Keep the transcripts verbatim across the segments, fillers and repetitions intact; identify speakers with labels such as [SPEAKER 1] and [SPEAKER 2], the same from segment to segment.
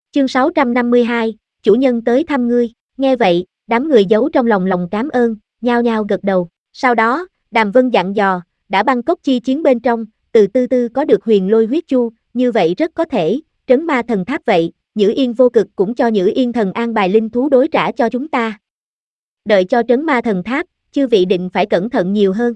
[SPEAKER 1] Chương sáu trăm năm mươi hai, chủ nhân tới thăm ngươi. Nghe vậy, đám người giấu trong lòng lòng cảm ơn, nhao nhao gật đầu. Sau đó, Đàm Vân dặn dò, đã băng cốc chi chiến bên trong, từ tư tư có được huyền lôi huyết chu, như vậy rất có thể, trấn ma thần tháp vậy, Nhữ Yên vô cực cũng cho Nhữ Yên thần an bài linh thú đối trả cho chúng ta. Đợi cho trấn ma thần tháp, chư vị định phải cẩn thận nhiều hơn.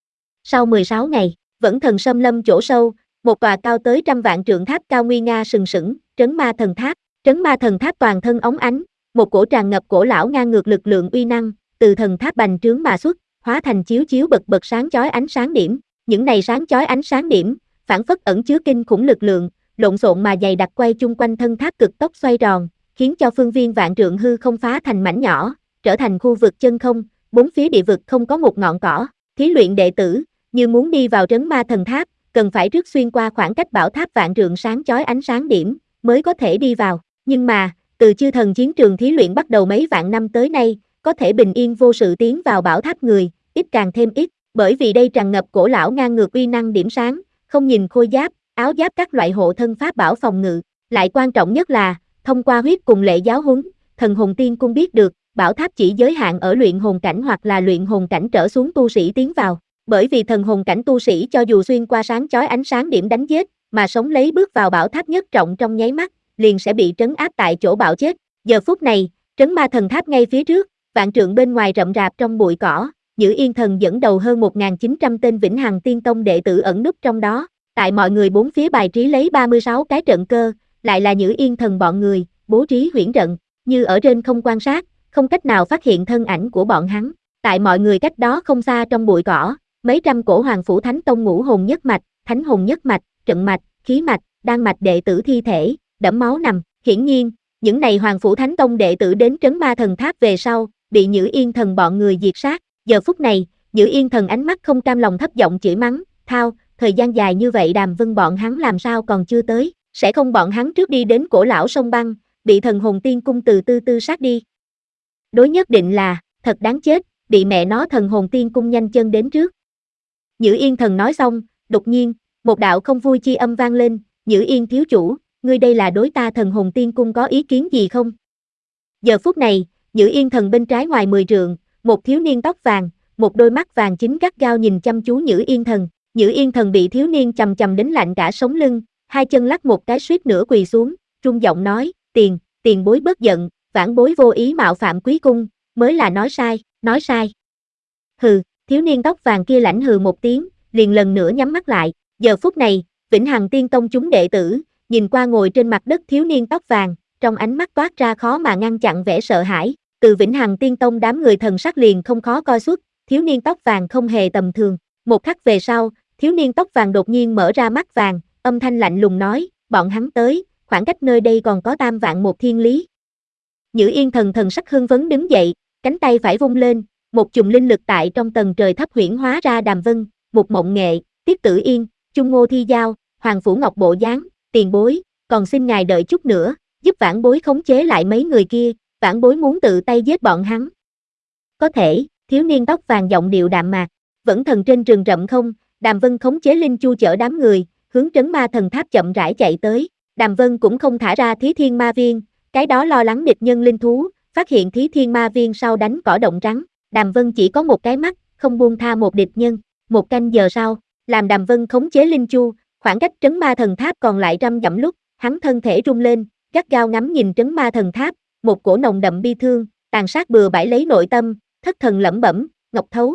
[SPEAKER 1] Sau mười sáu ngày, Vẫn Thần Xâm Lâm chỗ sâu, một tòa cao tới trăm vạn trượng tháp cao nguy nga sừng sững, trấn ma thần tháp. Trấn ma thần tháp toàn thân óng ánh, một cổ tràn ngập cổ lão ngang ngược lực lượng uy năng, từ thần tháp bành trướng mà xuất, hóa thành chiếu chiếu bật bật sáng chói ánh sáng điểm. Những này sáng chói ánh sáng điểm, phản phất ẩn chứa kinh khủng lực lượng, lộn xộn mà dày đặc quay chung quanh thân tháp cực tốc xoay tròn, khiến cho phương viên vạn trượng hư không phá thành mảnh nhỏ, trở thành khu vực chân không, bốn phía địa vực không có một ngọn cỏ. Thí luyện đệ tử, như muốn đi vào trấn ma thần tháp, cần phải rước xuyên qua khoảng cách bảo tháp vạn trượng sáng chói ánh sáng điểm, mới có thể đi vào. Nhưng mà, từ chư thần chiến trường thí luyện bắt đầu mấy vạn năm tới nay, có thể bình yên vô sự tiến vào bảo tháp người, ít càng thêm ít, bởi vì đây tràn ngập cổ lão ngang ngược uy năng điểm sáng, không nhìn khôi giáp, áo giáp các loại hộ thân pháp bảo phòng ngự, lại quan trọng nhất là, thông qua huyết cùng lệ giáo huấn, thần hồn tiên cung biết được, bảo tháp chỉ giới hạn ở luyện hồn cảnh hoặc là luyện hồn cảnh trở xuống tu sĩ tiến vào, bởi vì thần hồn cảnh tu sĩ cho dù xuyên qua sáng chói ánh sáng điểm đánh giết, mà sống lấy bước vào bảo tháp nhất trọng trong nháy mắt, liền sẽ bị trấn áp tại chỗ bạo chết. Giờ phút này, trấn ma thần tháp ngay phía trước, vạn trượng bên ngoài rậm rạp trong bụi cỏ, Nhữ Yên thần dẫn đầu hơn một nghìn chín trăm tên Vĩnh Hằng Tiên Tông đệ tử ẩn núp trong đó, tại mọi người bốn phía bài trí lấy ba mươi sáu cái trận cơ, lại là Nhữ Yên thần bọn người, bố trí huyễn trận, như ở trên không quan sát, không cách nào phát hiện thân ảnh của bọn hắn. Tại mọi người cách đó không xa trong bụi cỏ, mấy trăm cổ Hoàng Phủ Thánh Tông ngũ hồn nhất mạch, thánh hồn nhất mạch, trận mạch, khí mạch, đan mạch đệ tử thi thể, đẫm máu nằm. Hiển nhiên, những này Hoàng Phủ Thánh Tông đệ tử đến trấn ma thần tháp về sau, bị Nhữ Yên thần bọn người diệt sát. Giờ phút này, Nhữ Yên thần ánh mắt không cam lòng thấp giọng chửi mắng, thao, thời gian dài như vậy Đàm Vân bọn hắn làm sao còn chưa tới, sẽ không bọn hắn trước đi đến cổ lão sông băng, bị thần hồn tiên cung từ tư tư sát đi. Đối nhất định là, thật đáng chết, bị mẹ nó thần hồn tiên cung nhanh chân đến trước. Nhữ Yên thần nói xong, đột nhiên, một đạo không vui chi âm vang lên, Nhữ Yên thiếu chủ, ngươi đây là đối ta thần hồn tiên cung có ý kiến gì không? Giờ phút này, Nhữ Yên thần bên trái ngoài mười trượng, một thiếu niên tóc vàng, một đôi mắt vàng chính gắt gao nhìn chăm chú Nhữ Yên thần. Nhữ Yên thần bị thiếu niên chầm chầm đến lạnh cả sống lưng, hai chân lắc một cái suýt nữa quỳ xuống, run giọng nói, tiền, tiền bối bất giận, vãn bối vô ý mạo phạm quý cung, mới là nói sai, nói sai. Hừ, thiếu niên tóc vàng kia lãnh hừ một tiếng, liền lần nữa nhắm mắt lại. Giờ phút này, Vĩnh Hằng Tiên Tông chúng đệ tử, nhìn qua ngồi trên mặt đất thiếu niên tóc vàng, trong ánh mắt toát ra khó mà ngăn chặn vẻ sợ hãi. Từ Vĩnh Hằng Tiên Tông đám người thần sắc liền không khó coi xuất, thiếu niên tóc vàng không hề tầm thường. Một khắc về sau, thiếu niên tóc vàng đột nhiên mở ra mắt vàng, âm thanh lạnh lùng nói, bọn hắn tới, khoảng cách nơi đây còn có tam vạn một thiên lý. Nhữ Yên thần thần sắc hưng phấn đứng dậy, cánh tay phải vung lên, một chùm linh lực tại trong tầng trời thấp huyễn hóa ra Đàm Vân, Mục Mộng Nghệ, Tiết Tử Yên, Chung Ngô Thi Giao, Hoàng Phủ Ngọc bộ dáng, tiền bối, còn xin ngài đợi chút nữa, giúp vãn bối khống chế lại mấy người kia, vãn bối muốn tự tay giết bọn hắn. Có thể, thiếu niên tóc vàng giọng điệu đạm mạc, Vẫn Thần trên rừng rậm không, Đàm Vân khống chế linh chu chở đám người, hướng trấn ma thần tháp chậm rãi chạy tới. Đàm Vân cũng không thả ra Thí Thiên Ma Viên, cái đó lo lắng địch nhân linh thú, phát hiện Thí Thiên Ma Viên sau đánh cỏ động rắn. Đàm Vân chỉ có một cái mắt, không buông tha một địch nhân. Một canh giờ sau, làm Đàm Vân khống chế linh chu, khoảng cách trấn ma thần tháp còn lại trăm dặm lúc, hắn thân thể rung lên, gắt gao ngắm nhìn trấn ma thần tháp, một cổ nồng đậm bi thương, tàn sát bừa bãi lấy nội tâm, thất thần lẩm bẩm, Ngọc Thấu.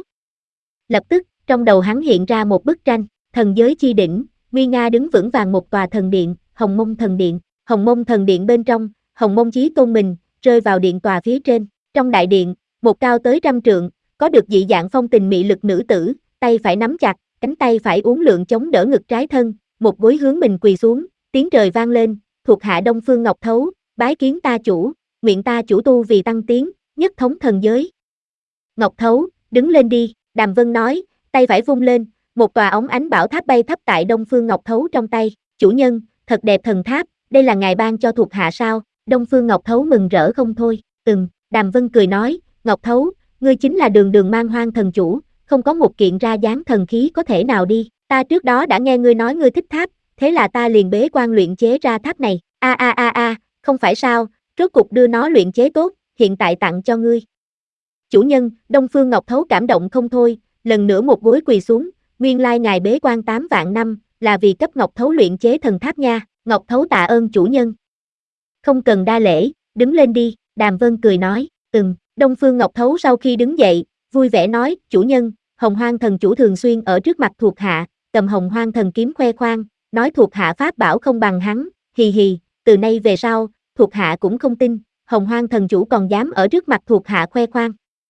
[SPEAKER 1] Lập tức, trong đầu hắn hiện ra một bức tranh, thần giới chi đỉnh, nguy nga đứng vững vàng một tòa thần điện, Hồng Mông thần điện. Hồng Mông thần điện bên trong, Hồng Mông Chí Tôn mình rơi vào điện tòa phía trên. Trong đại điện, một cao tới trăm trượng, có được dị dạng phong tình mị lực nữ tử, tay phải nắm chặt, cánh tay phải uốn lượn chống đỡ ngực trái thân, một gối hướng mình quỳ xuống, tiếng trời vang lên, thuộc hạ Đông Phương Ngọc Thấu, bái kiến ta chủ, nguyện ta chủ tu vì tăng tiến, nhất thống thần giới. Ngọc Thấu, đứng lên đi, Đàm Vân nói, tay phải vung lên, một tòa óng ánh bảo tháp bay thấp tại Đông Phương Ngọc Thấu trong tay, chủ nhân, thật đẹp thần tháp, đây là ngài ban cho thuộc hạ sao? Đông Phương Ngọc Thấu mừng rỡ không thôi, ừm, Đàm Vân cười nói, Ngọc Thấu, ngươi chính là đường đường man hoang thần chủ, không có một kiện ra dáng thần khí có thể nào đi, ta trước đó đã nghe ngươi nói ngươi thích tháp, thế là ta liền bế quan luyện chế ra tháp này, a a a a, Không phải sao, rốt cục đưa nó luyện chế tốt, hiện tại tặng cho ngươi. Chủ nhân, Đông Phương Ngọc Thấu cảm động không thôi, lần nữa một gối quỳ xuống, nguyên lai ngài bế quan tám vạn năm, là vì cấp Ngọc Thấu luyện chế thần tháp nha, Ngọc Thấu tạ ơn chủ nhân. Không cần đa lễ, đứng lên đi, Đàm Vân cười nói, ừm, Đông Phương Ngọc Thấu sau khi đứng dậy, vui vẻ nói, chủ nhân, Hồng Hoang thần chủ thường xuyên ở trước mặt thuộc hạ, cầm Hồng Hoang thần kiếm khoe khoang, nói thuộc hạ pháp bảo không bằng hắn, hì hì, từ nay về sau, thuộc hạ cũng không tin, Hồng Hoang thần chủ còn dám ở trước mặt thuộc hạ khoe khoang.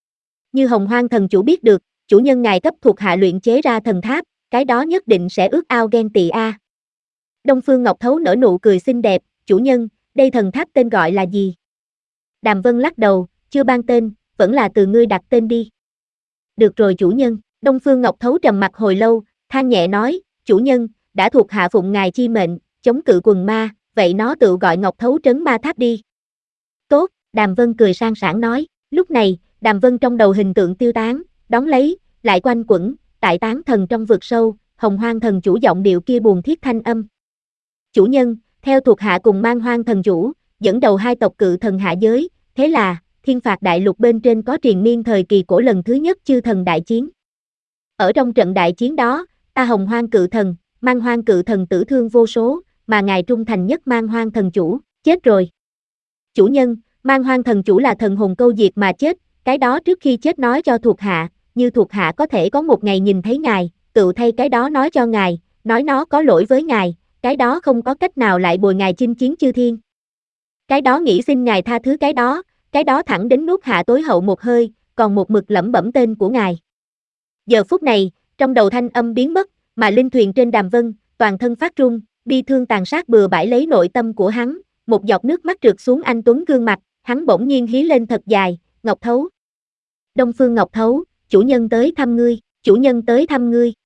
[SPEAKER 1] Như Hồng Hoang thần chủ biết được, chủ nhân ngài cấp thuộc hạ luyện chế ra thần tháp, cái đó nhất định sẽ ước ao ghen tị a. Đông Phương Ngọc Thấu nở nụ cười xinh đẹp, chủ nhân, đây thần tháp tên gọi là gì? Đàm Vân lắc đầu, chưa ban tên, vẫn là từ ngươi đặt tên đi. Được rồi chủ nhân, Đông Phương Ngọc Thấu trầm mặt hồi lâu, than nhẹ nói, chủ nhân, đã thuộc hạ phụng ngài chi mệnh, chống cự quần ma, vậy nó tự gọi Ngọc Thấu trấn ma tháp đi. Tốt, Đàm Vân cười sang sảng nói, lúc này, Đàm Vân trong đầu hình tượng tiêu tán, đón lấy, lại quanh quẩn, tại tán thần trong vực sâu, Hồng Hoang thần chủ giọng điệu kia buồn thiết thanh âm. Chủ nhân, theo thuộc hạ cùng mang Hoang thần chủ, dẫn đầu hai tộc cự thần hạ giới, thế là, thiên phạt đại lục bên trên có triền miên thời kỳ cổ lần thứ nhất chư thần đại chiến. Ở trong trận đại chiến đó, ta Hồng Hoang cự thần, mang Hoang cự thần tử thương vô số, mà ngài trung thành nhất mang Hoang thần chủ, chết rồi. Chủ nhân, mang Hoang thần chủ là thần hồn câu diệt mà chết, cái đó trước khi chết nói cho thuộc hạ, như thuộc hạ có thể có một ngày nhìn thấy ngài, tự thay cái đó nói cho ngài, nói nó có lỗi với ngài, cái đó không có cách nào lại bồi ngài chinh chiến chư thiên. Cái đó nghĩ xin ngài tha thứ cái đó, cái đó thẳng đến nuốt hạ tối hậu một hơi, còn một mực lẩm bẩm tên của ngài. Giờ phút này, trong đầu thanh âm biến mất, mà linh thuyền trên Đàm Vân, toàn thân phát run, bi thương tàn sát bừa bãi lấy nội tâm của hắn, một giọt nước mắt trượt xuống anh tuấn gương mặt, hắn bỗng nhiên hí lên thật dài, Ngọc Thấu. Đông Phương Ngọc Thấu, chủ nhân tới thăm ngươi, chủ nhân tới thăm ngươi.